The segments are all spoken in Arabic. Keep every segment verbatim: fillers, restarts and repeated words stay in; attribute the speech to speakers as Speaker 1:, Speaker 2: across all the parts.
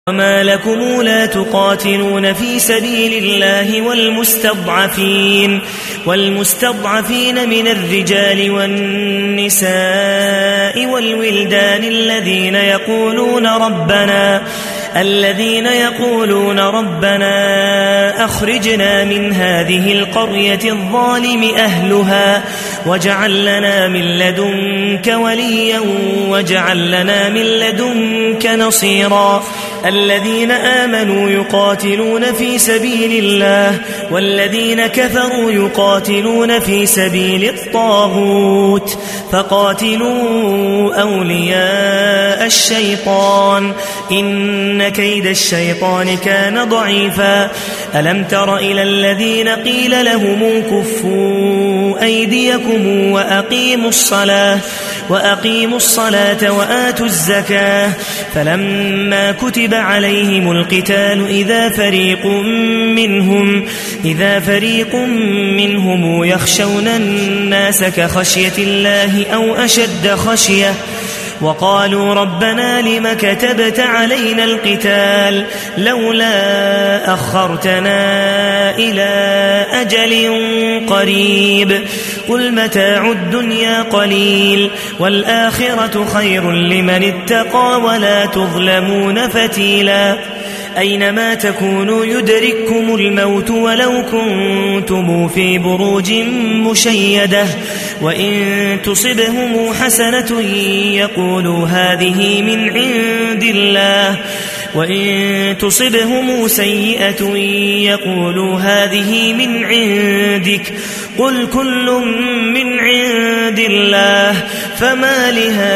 Speaker 1: وما لكم لا تقاتلون في سبيل الله والمستضعفين والمستضعفين من الرجال والنساء والولدان الذين يقولون ربنا الذين يقولون ربنا أخرجنا من هذه القرية الظالم أهلها واجعل لنا من لدنك وليا واجعل لنا من لدنك نصيرا الذين آمنوا يقاتلون في سبيل الله والذين كفروا يقاتلون في سبيل الطاغوت فقاتلوا أولياء الشيطان إن كيد الشيطان كان ضعيفا ألم تر إلى الذين قيل لهم كفوا أيديكم وأقيموا الصلاة وأقيموا الصلاة وآتوا الزكاة فلما كتب عليهم القتال إذا فريق منهم إذا فريق منهم يخشون الناس كخشية الله أو أشد خشية وقالوا ربنا لم كتبت علينا القتال لولا أخرتنا إلى أجل قريب قل متاع الدنيا قليل والآخرة خير لمن اتقى ولا تظلمون فتيلا أينما تكونوا يدرككم الموت ولو كنتم في بروج مشيدة وإن تصبهم حسنة يقولوا هذه من عند الله وإن تصبهم سيئة يقولوا هذه من عندك قل كل من عند الله فما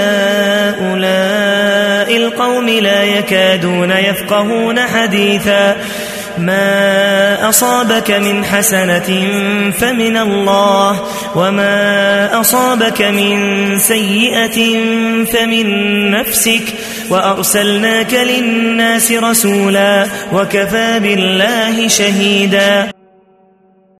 Speaker 1: لهؤلاء القوم لا يكادون يفقهون حديثا ما أصابك من حسنة فمن الله وما أصابك من سيئة فمن نفسك وأرسلناك للناس رسولا وكفى بالله شهيدا